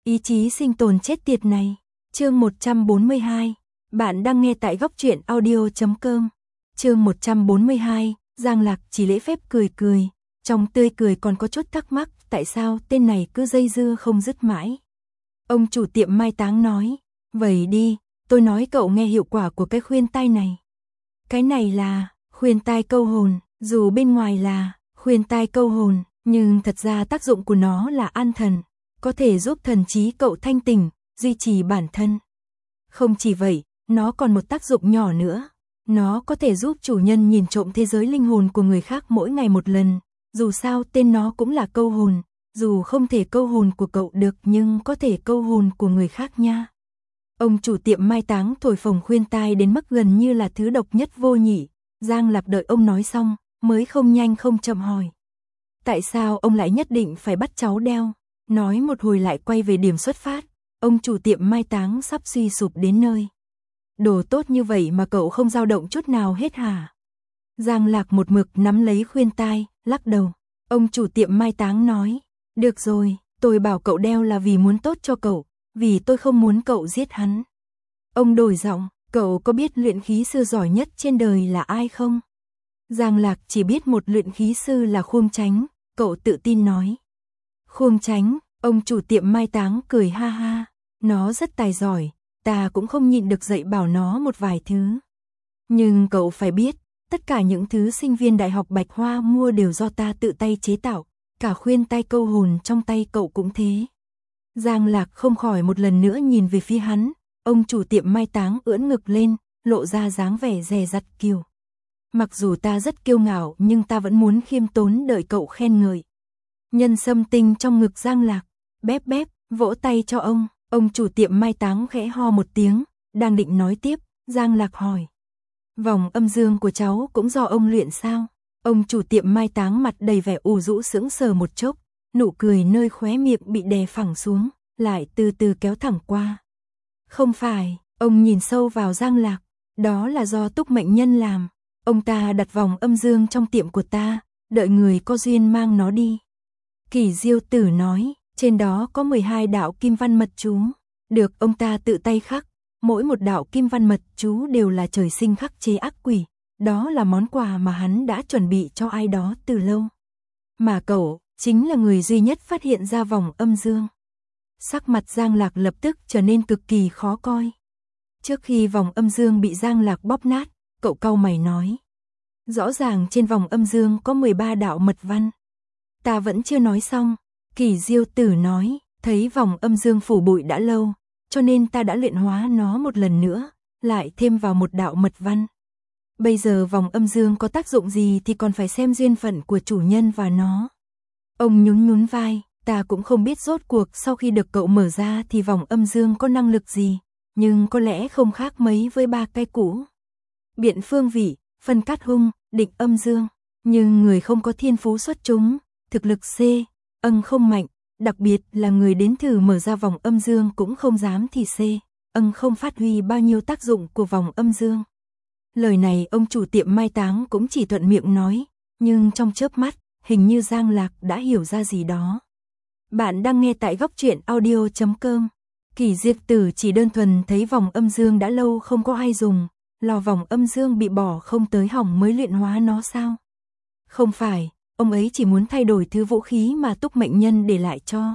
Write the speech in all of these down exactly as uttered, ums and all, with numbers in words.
Ý chí sinh tồn chết tiệt này. Chương một trăm bốn mươi hai. Bạn đang nghe tại góc truyện audio chấm com. Chương một trăm bốn mươi hai. Giang Lạc chỉ lễ phép cười cười, trong tươi cười còn có chút thắc mắc, tại sao tên này cứ dây dưa không dứt mãi. Ông chủ tiệm mai táng nói, vậy đi, tôi nói cậu nghe hiệu quả của cái khuyên tai này. Cái này là khuyên tai câu hồn, dù bên ngoài là khuyên tai câu hồn, nhưng thật ra tác dụng của nó là an thần, có thể giúp thần trí cậu thanh tỉnh, duy trì bản thân. Không chỉ vậy, nó còn một tác dụng nhỏ nữa. Nó có thể giúp chủ nhân nhìn trộm thế giới linh hồn của người khác mỗi ngày một lần. Dù sao tên nó cũng là câu hồn, dù không thể câu hồn của cậu được nhưng có thể câu hồn của người khác nha. Ông chủ tiệm mai táng thổi phồng khuyên tai đến mức gần như là thứ độc nhất vô nhị. Giang Lạc đợi ông nói xong, mới không nhanh không chậm hỏi. Tại sao ông lại nhất định phải bắt cháu đeo? Nói một hồi lại quay về điểm xuất phát. Ông chủ tiệm mai táng sắp suy sụp đến nơi. Đồ tốt như vậy mà cậu không dao động chút nào hết hả? Giang Lạc một mực nắm lấy khuyên tai, lắc đầu. Ông chủ tiệm mai táng nói, được rồi, tôi bảo cậu đeo là vì muốn tốt cho cậu, vì tôi không muốn cậu giết hắn. Ông đổi giọng, cậu có biết luyện khí sư giỏi nhất trên đời là ai không? Giang Lạc chỉ biết một luyện khí sư là Khuông Chánh, cậu tự tin nói. Khuông Chánh, ông chủ tiệm mai táng cười ha ha, nó rất tài giỏi. Ta cũng không nhịn được dạy bảo nó một vài thứ. Nhưng cậu phải biết, tất cả những thứ sinh viên đại học Bạch Hoa mua đều do ta tự tay chế tạo, cả khuyên tai câu hồn trong tay cậu cũng thế. Giang Lạc không khỏi một lần nữa nhìn về phía hắn, ông chủ tiệm mai táng ưỡn ngực lên, lộ ra dáng vẻ dè dặt kiều. Mặc dù ta rất kiêu ngạo nhưng ta vẫn muốn khiêm tốn đợi cậu khen ngợi. Nhân sâm tinh trong ngực Giang Lạc, bép bép, vỗ tay cho ông. Ông chủ tiệm mai táng khẽ ho một tiếng, đang định nói tiếp, Giang Lạc hỏi. Vòng âm dương của cháu cũng do ông luyện sao? Ông chủ tiệm mai táng mặt đầy vẻ ủ rũ sững sờ một chốc, nụ cười nơi khóe miệng bị đè phẳng xuống, lại từ từ kéo thẳng qua. Không phải, ông nhìn sâu vào Giang Lạc, đó là do Túc Mệnh Nhân làm. Ông ta đặt vòng âm dương trong tiệm của ta, đợi người có duyên mang nó đi. Kỷ Diêu Tử nói. Trên đó có mười hai đạo kim văn mật chú, được ông ta tự tay khắc, mỗi một đạo kim văn mật chú đều là trời sinh khắc chế ác quỷ, đó là món quà mà hắn đã chuẩn bị cho ai đó từ lâu. Mà cậu, chính là người duy nhất phát hiện ra vòng âm dương. Sắc mặt Giang Lạc lập tức trở nên cực kỳ khó coi. Trước khi vòng âm dương bị Giang Lạc bóp nát, cậu cau mày nói. Rõ ràng trên vòng âm dương có mười ba đạo mật văn. Ta vẫn chưa nói xong. Kỷ Diêu Tử nói, thấy vòng âm dương phủ bụi đã lâu, cho nên ta đã luyện hóa nó một lần nữa, lại thêm vào một đạo mật văn. Bây giờ vòng âm dương có tác dụng gì thì còn phải xem duyên phận của chủ nhân và nó. Ông nhún nhún vai, ta cũng không biết rốt cuộc sau khi được cậu mở ra thì vòng âm dương có năng lực gì, nhưng có lẽ không khác mấy với ba cái cũ. Biện phương vị, phân cát hung, định âm dương, nhưng người không có thiên phú xuất chúng, thực lực C. Ân không mạnh, đặc biệt là người đến thử mở ra vòng âm dương cũng không dám thì C. Ân không phát huy bao nhiêu tác dụng của vòng âm dương. Lời này ông chủ tiệm mai táng cũng chỉ thuận miệng nói, nhưng trong chớp mắt, hình như Giang Lạc đã hiểu ra gì đó. Bạn đang nghe tại góc truyện audio chấm com. Kỷ Diệp Tử chỉ đơn thuần thấy vòng âm dương đã lâu không có ai dùng, lò vòng âm dương bị bỏ không tới hỏng mới luyện hóa nó sao? Không phải. Ông ấy chỉ muốn thay đổi thứ vũ khí mà Túc Mệnh Nhân để lại cho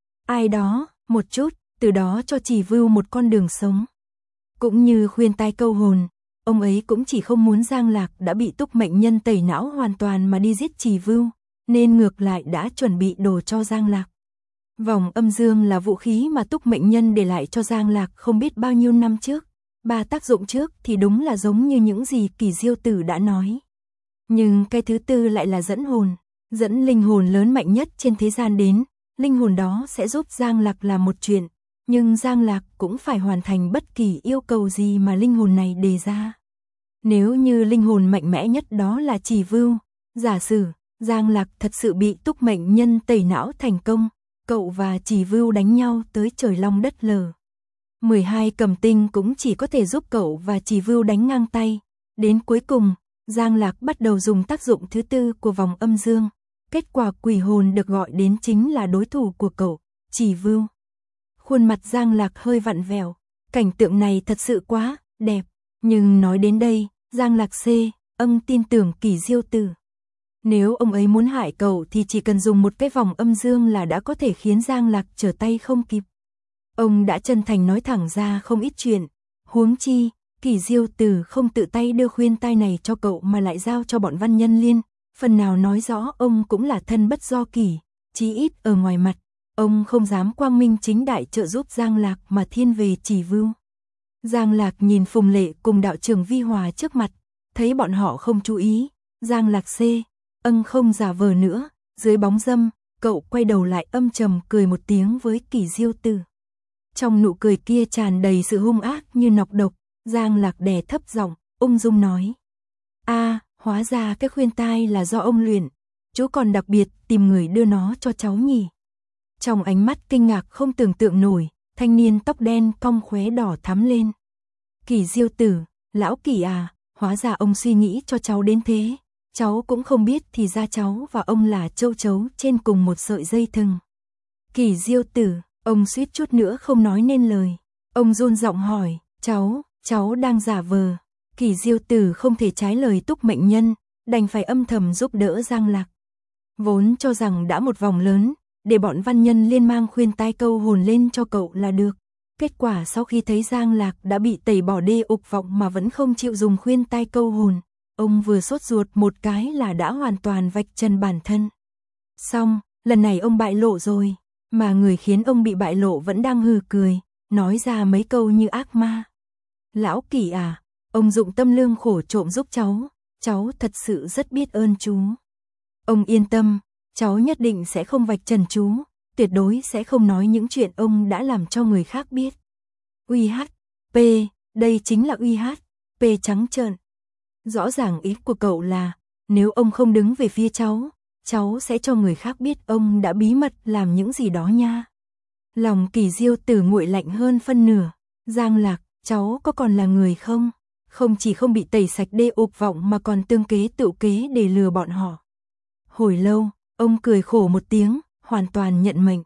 ai đó, một chút, từ đó cho Trì Vưu một con đường sống. Cũng như khuyên tai câu hồn, ông ấy cũng chỉ không muốn Giang Lạc đã bị Túc Mệnh Nhân tẩy não hoàn toàn mà đi giết Trì Vưu, nên ngược lại đã chuẩn bị đồ cho Giang Lạc. Vòng âm dương là vũ khí mà Túc Mệnh Nhân để lại cho Giang Lạc không biết bao nhiêu năm trước. Ba tác dụng trước thì đúng là giống như những gì Kỷ Diêu Tử đã nói. Nhưng cái thứ tư lại là dẫn hồn, dẫn linh hồn lớn mạnh nhất trên thế gian đến, linh hồn đó sẽ giúp Giang Lạc làm một chuyện, nhưng Giang Lạc cũng phải hoàn thành bất kỳ yêu cầu gì mà linh hồn này đề ra. Nếu như linh hồn mạnh mẽ nhất đó là Trì Vưu, giả sử Giang Lạc thật sự bị Túc Mệnh Nhân tẩy não thành công, cậu và Trì Vưu đánh nhau tới trời long đất lở. mười hai cầm tinh cũng chỉ có thể giúp cậu và Trì Vưu đánh ngang tay, đến cuối cùng Giang Lạc bắt đầu dùng tác dụng thứ tư của vòng âm dương. Kết quả quỷ hồn được gọi đến chính là đối thủ của cậu, Trì Vưu. Khuôn mặt Giang Lạc hơi vặn vẹo, cảnh tượng này thật sự quá đẹp, nhưng nói đến đây, Giang Lạc C, âng tin tưởng Kỷ Diêu Tử. Nếu ông ấy muốn hại cậu thì chỉ cần dùng một cái vòng âm dương là đã có thể khiến Giang Lạc trở tay không kịp. Ông đã chân thành nói thẳng ra không ít chuyện, huống chi, Kỷ Diêu Tử không tự tay đưa khuyên tai này cho cậu mà lại giao cho bọn Văn Nhân Liên, phần nào nói rõ ông cũng là thân bất do kỷ, chí ít ở ngoài mặt, ông không dám quang minh chính đại trợ giúp Giang Lạc mà thiên về chỉ vưu. Giang Lạc nhìn Phùng Lệ cùng đạo trưởng Vi Hòa trước mặt, thấy bọn họ không chú ý, Giang Lạc C, âng không giả vờ nữa, dưới bóng dâm, cậu quay đầu lại âm trầm cười một tiếng với Kỷ Diêu Tử. Trong nụ cười kia tràn đầy sự hung ác như nọc độc, Giang Lạc đè thấp giọng, ung dung nói. A, hóa ra cái khuyên tai là do ông luyện, chú còn đặc biệt tìm người đưa nó cho cháu nhỉ. Trong ánh mắt kinh ngạc không tưởng tượng nổi, thanh niên tóc đen cong khóe đỏ thắm lên. Kỷ Diêu Tử, lão Kỷ à, hóa ra ông suy nghĩ cho cháu đến thế, cháu cũng không biết thì ra cháu và ông là châu chấu trên cùng một sợi dây thừng. Kỷ Diêu Tử, ông suýt chút nữa không nói nên lời, ông run giọng hỏi, cháu, cháu đang giả vờ. Kỷ Diêu Tử không thể trái lời Túc Mệnh Nhân, đành phải âm thầm giúp đỡ Giang Lạc. Vốn cho rằng đã một vòng lớn, để bọn Văn Nhân Liên mang khuyên tai câu hồn lên cho cậu là được. Kết quả sau khi thấy Giang Lạc đã bị tẩy bỏ đê ục vọng mà vẫn không chịu dùng khuyên tai câu hồn, ông vừa sốt ruột một cái là đã hoàn toàn vạch trần bản thân. Xong, lần này ông bại lộ rồi, mà người khiến ông bị bại lộ vẫn đang hừ cười, nói ra mấy câu như ác ma. Lão Kỷ à, ông dụng tâm lương khổ trộm giúp cháu, cháu thật sự rất biết ơn chú. Ông yên tâm, cháu nhất định sẽ không vạch trần chú, tuyệt đối sẽ không nói những chuyện ông đã làm cho người khác biết. u hát pê, đây chính là u hát pê trắng trợn. Rõ ràng ý của cậu là, nếu ông không đứng về phía cháu, cháu sẽ cho người khác biết ông đã bí mật làm những gì đó nha. Lòng Kỷ Diêu Tử nguội lạnh hơn phân nửa. Giang Lạc, cháu có còn là người không? Không chỉ không bị tẩy sạch đê ục vọng mà còn tương kế tự kế để lừa bọn họ. Hồi lâu, ông cười khổ một tiếng, hoàn toàn nhận mệnh.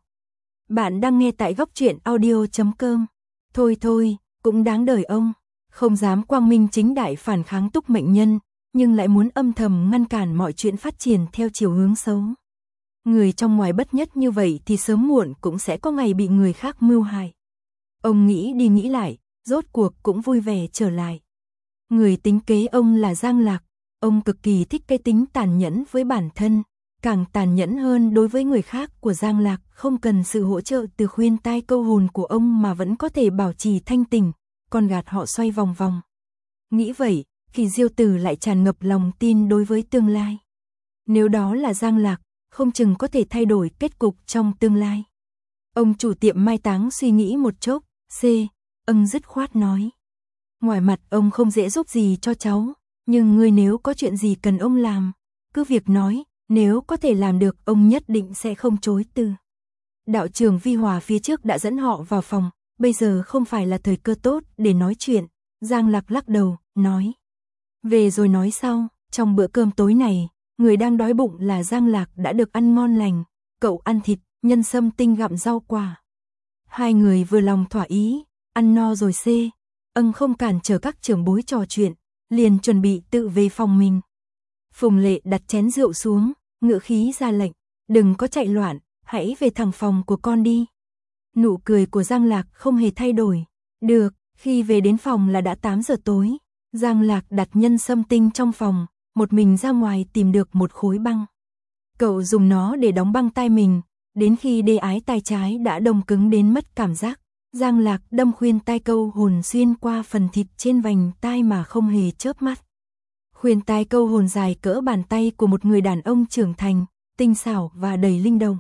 Bạn đang nghe tại góc truyện audio chấm com. Thôi thôi, cũng đáng đời ông. Không dám quang minh chính đại phản kháng Túc Mệnh Nhân, nhưng lại muốn âm thầm ngăn cản mọi chuyện phát triển theo chiều hướng xấu. Người trong ngoài bất nhất như vậy thì sớm muộn cũng sẽ có ngày bị người khác mưu hại. Ông nghĩ đi nghĩ lại, rốt cuộc cũng vui vẻ trở lại. Người tính kế ông là Giang Lạc, ông cực kỳ thích cái tính tàn nhẫn với bản thân, càng tàn nhẫn hơn đối với người khác của Giang Lạc, không cần sự hỗ trợ từ khuyên tai câu hồn của ông mà vẫn có thể bảo trì thanh tỉnh, còn gạt họ xoay vòng vòng. Nghĩ vậy, Kỷ Diêu Tử lại tràn ngập lòng tin đối với tương lai. Nếu đó là Giang Lạc, không chừng có thể thay đổi kết cục trong tương lai. Ông chủ tiệm mai táng suy nghĩ một chốc, C, âng dứt khoát nói. Ngoài mặt ông không dễ giúp gì cho cháu, nhưng ngươi nếu có chuyện gì cần ông làm, cứ việc nói, nếu có thể làm được ông nhất định sẽ không chối từ. Đạo trưởng Vi Hòa phía trước đã dẫn họ vào phòng, bây giờ không phải là thời cơ tốt để nói chuyện. Giang Lạc lắc đầu, nói. Về rồi nói sau, trong bữa cơm tối này, người đang đói bụng là Giang Lạc đã được ăn ngon lành, cậu ăn thịt, nhân sâm tinh gặm rau quả. Hai người vừa lòng thỏa ý, ăn no rồi C, âng không cản trở các trưởng bối trò chuyện, liền chuẩn bị tự về phòng mình. Phùng Lệ đặt chén rượu xuống, ngữ khí ra lệnh, đừng có chạy loạn, hãy về thẳng phòng của con đi. Nụ cười của Giang Lạc không hề thay đổi. Được, khi về đến phòng là đã tám giờ tối. Giang Lạc đặt nhân sâm tinh trong phòng, một mình ra ngoài tìm được một khối băng. Cậu dùng nó để đóng băng tai mình, đến khi đê ái tai trái đã đông cứng đến mất cảm giác. Giang Lạc đâm khuyên tai câu hồn xuyên qua phần thịt trên vành tai mà không hề chớp mắt. Khuyên tai câu hồn dài cỡ bàn tay của một người đàn ông trưởng thành, tinh xảo và đầy linh động.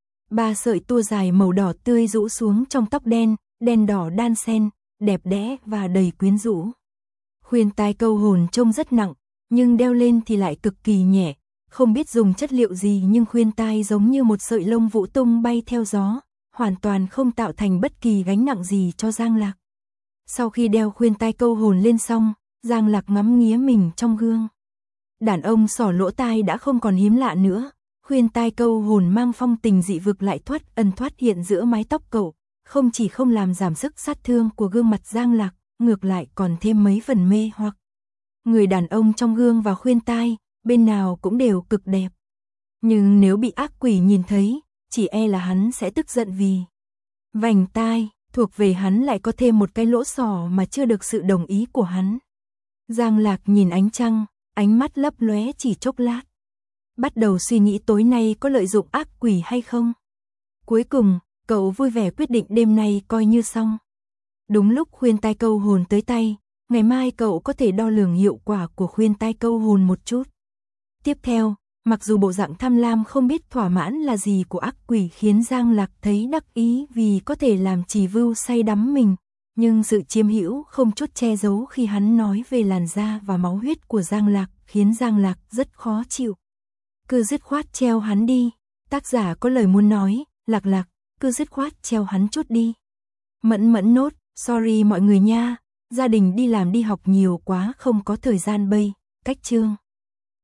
Ba sợi tua dài màu đỏ tươi rũ xuống trong tóc đen, đen đỏ đan xen, đẹp đẽ và đầy quyến rũ. Khuyên tai câu hồn trông rất nặng, nhưng đeo lên thì lại cực kỳ nhẹ, không biết dùng chất liệu gì nhưng khuyên tai giống như một sợi lông vũ tung bay theo gió, hoàn toàn không tạo thành bất kỳ gánh nặng gì cho Giang Lạc. Sau khi đeo khuyên tai câu hồn lên xong, Giang Lạc ngắm nghía mình trong gương. Đàn ông xỏ lỗ tai đã không còn hiếm lạ nữa, khuyên tai câu hồn mang phong tình dị vực lại thoát ẩn thoát hiện giữa mái tóc cậu, không chỉ không làm giảm sức sát thương của gương mặt Giang Lạc, ngược lại còn thêm mấy phần mê hoặc. Người đàn ông trong gương và khuyên tai, bên nào cũng đều cực đẹp. Nhưng nếu bị ác quỷ nhìn thấy, chỉ e là hắn sẽ tức giận vì vành tai thuộc về hắn lại có thêm một cái lỗ sỏ mà chưa được sự đồng ý của hắn. Giang Lạc nhìn ánh trăng, ánh mắt lấp lóe chỉ chốc lát. Bắt đầu suy nghĩ tối nay có lợi dụng ác quỷ hay không. Cuối cùng, cậu vui vẻ quyết định đêm nay coi như xong. Đúng lúc khuyên tai câu hồn tới tay, ngày mai cậu có thể đo lường hiệu quả của khuyên tai câu hồn một chút. Tiếp theo, mặc dù bộ dạng tham lam không biết thỏa mãn là gì của ác quỷ khiến Giang Lạc thấy đắc ý vì có thể làm Trì Vưu say đắm mình, nhưng sự chiếm hữu không chút che giấu khi hắn nói về làn da và máu huyết của Giang Lạc khiến Giang Lạc rất khó chịu. Cứ dứt khoát treo hắn đi, tác giả có lời muốn nói, Lạc Lạc, cứ dứt khoát treo hắn chút đi. Mẫn Mẫn nốt, sorry mọi người nha, gia đình đi làm đi học nhiều quá không có thời gian bây, cách chương.